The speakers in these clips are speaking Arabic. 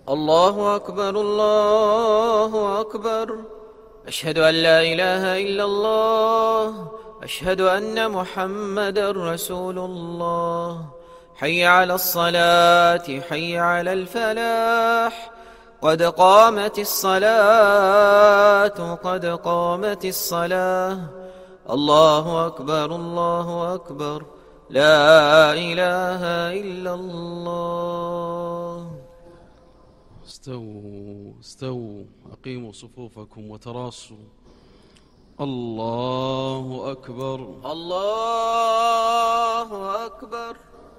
الله أكبر الله أكبر. أشهد أن لا إله إلا الله. أشهد أن محمدا رسول الله. حي على الصلاة حي على الفلاح. قد قامت الصلاة قد قامت الصلاة. الله أكبر الله أكبر. لا إله إلا الله. استووا استووا، أقيموا صفوفكم وتراصوا. الله أكبر الله أكبر.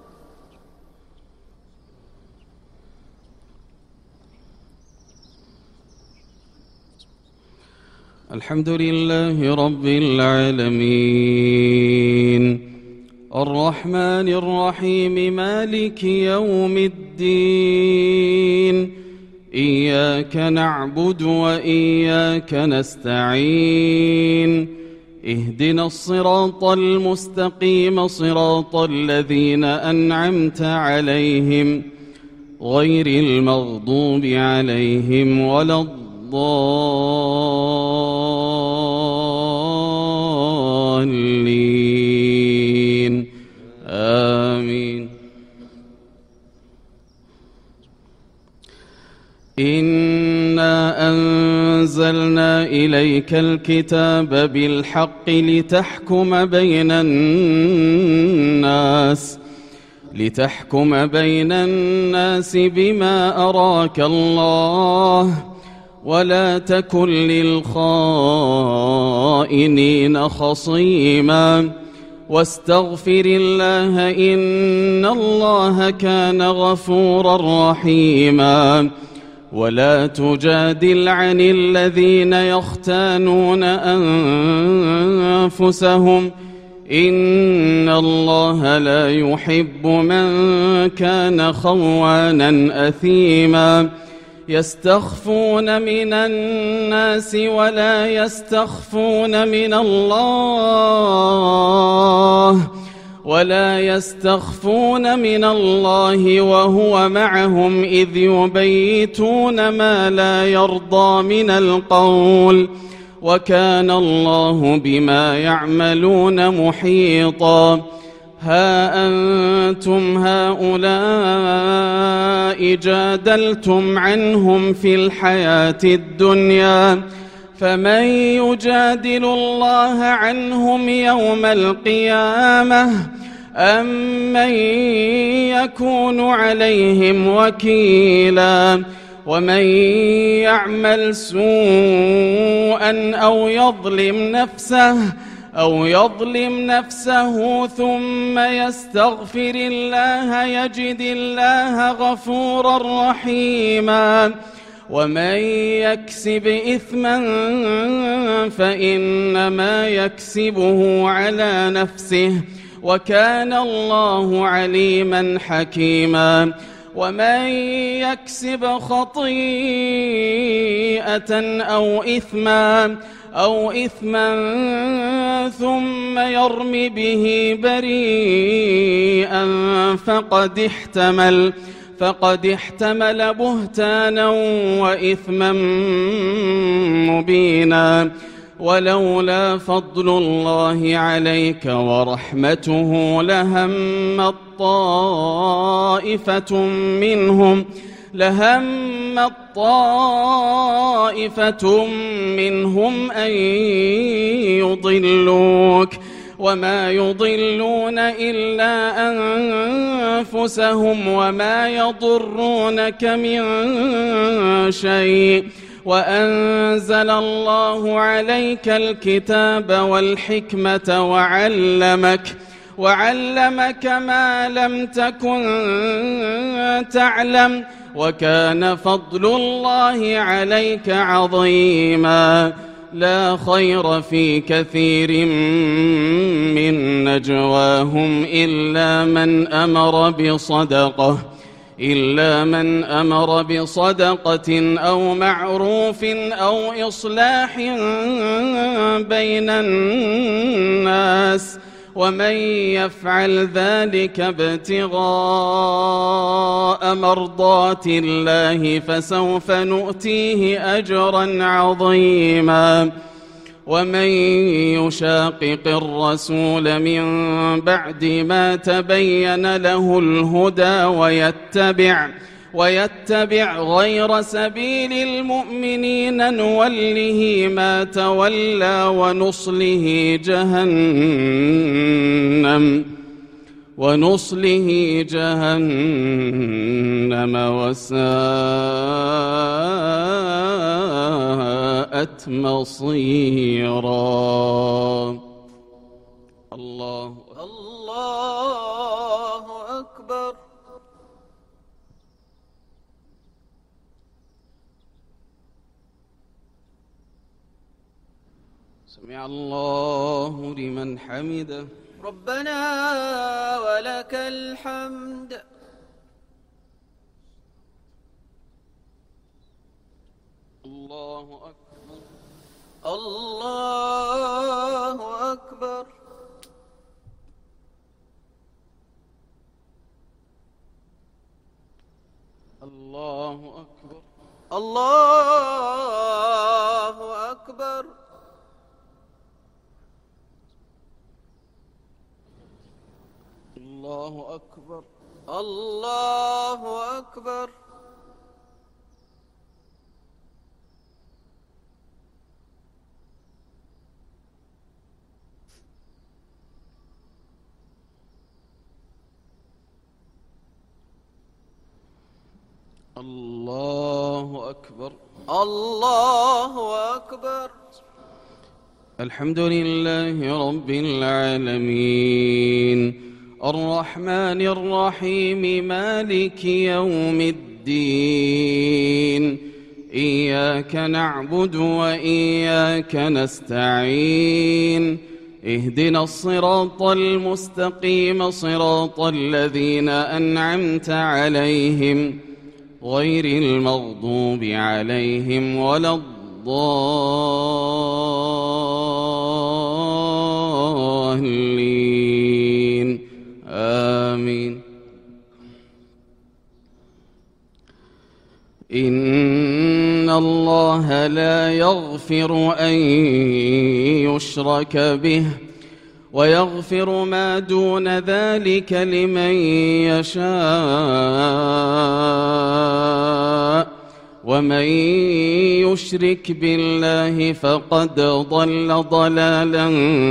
الحمد لله رب العالمين، الرحمن الرحيم، مالك يوم الدين. إياك نعبد وإياك نستعين. اهدنا الصراط المستقيم، صراط الذين أنعمت عليهم غير المغضوب عليهم ولا الضالين. آمين. إنا أنزلنا إليك الكتاب بالحق لتحكم بين الناس بما أراك الله، ولا تكن للخائنين خصيما، واستغفر الله إن الله كان غفورا رحيما. ولا تجادل عن الذين يختانون أنفسهم، إن الله لا يحب من كان خوانا أثيما. يستخفون من الناس ولا يستخفون من الله وهو معهم إذ يبيتون ما لا يرضى من القول، وكان الله بما يعملون محيطا. ها أنتم هؤلاء جادلتم عنهم في الحياة الدنيا، فمن يجادل الله عنهم يوم القيامة أم من يكون عليهم وكيلا؟ ومن يعمل سوءا أو يظلم نفسه ثم يستغفر الله يجد الله غفورا رحيما. ومن يكسب إثما فإنما يكسبه على نفسه، وكان الله عليما حكيما. ومن يكسب خطيئة أو إثما ثم يرم به بريئا فقد احتمل بهتانا وإثما مبينا. ولولا فضل الله عليك ورحمته لهمت طائفة منهم أن يضلوك، وما يضلون إلا أنفسهم وما يضرونك من شيء. وأنزل الله عليك الكتاب والحكمة وعلمك ما لم تكن تعلم، وكان فضل الله عليك عظيما. لا خير في كثير من نجواهم إلا من أمر بصدقة أو معروف أو إصلاح بين الناس، ومن يفعل ذلك ابتغاء مرضات الله فسوف نؤتيه أجرا عظيما. ومن يشاقق الرسول من بعد ما تبين له الهدى ويتبع غير سبيل المؤمنين نوله ما تولى ونصله جهنم وساءت مصيرا. الله أكبر. سمع الله لمن حمده. ربنا ولك الحمد. الله أكبر. الله أكبر. الله أكبر. الله أكبر. الله أكبر. الله أكبر. الله أكبر. الله أكبر. الحمد لله رب العالمين الرحمن الرحيم مالك يوم الدين إياك نعبد وإياك نستعين اهدنا الصراط المستقيم صراط الذين أنعمت عليهم غير المغضوب عليهم ولا الضالين آمين. إن الله لا يغفر أن يشرك به ويغفر ما دون ذلك لمن يشاء ومن يشرك بالله فقد ضل ضلالا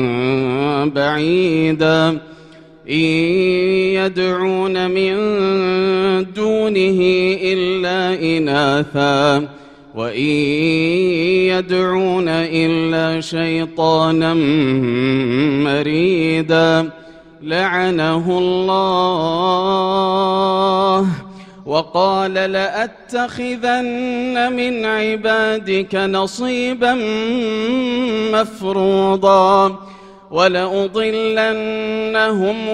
بعيدا. إن يدعون من دونه إلا إناثا وإن يدعون إلا شيطانا مريدا لعنه الله وقال لأتخذن من عبادك نصيبا مفروضا ولأضلنهم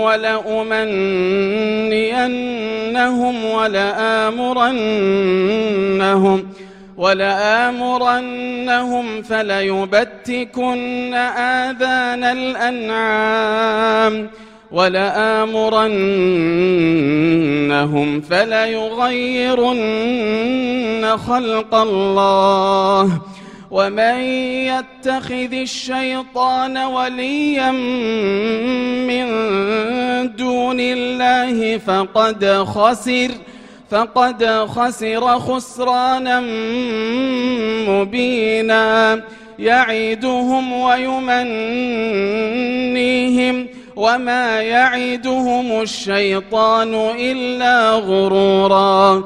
ولأمنينهم ولآمرنهم فليبتكن آذان الأنعام ولآمرنهم فليغيرن خلق الله ومن يتخذ الشيطان وليا من دون الله فقد خسر خسرانا مبينا. يعدهم ويمنيهم وما يعدهم الشيطان إلا غرورا.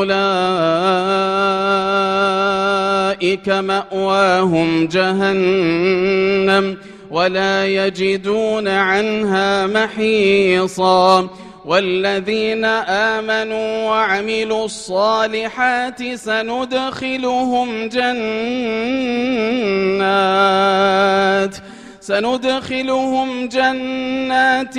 أولئك مأواهم جهنم ولا يجدون عنها محيصا. والذين آمنوا وعملوا الصالحات سندخلهم جنات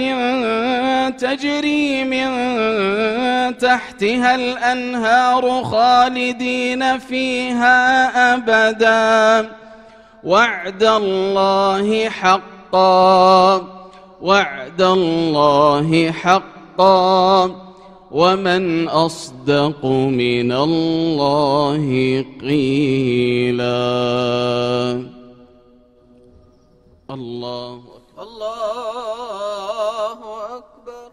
تجري من تحتها الأنهار خالدين فيها أبدا وعد الله حقا وعد الله حقا ومن أصدق من الله قيلا. الله أكبر. الله أكبر.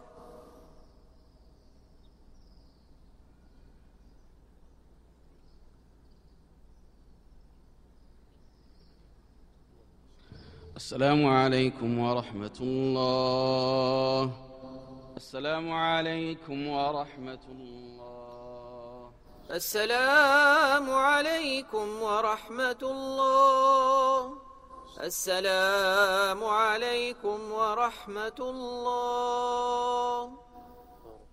السلام عليكم ورحمة الله. السلام عليكم ورحمة الله. السلام عليكم ورحمة الله. السلام عليكم ورحمة الله.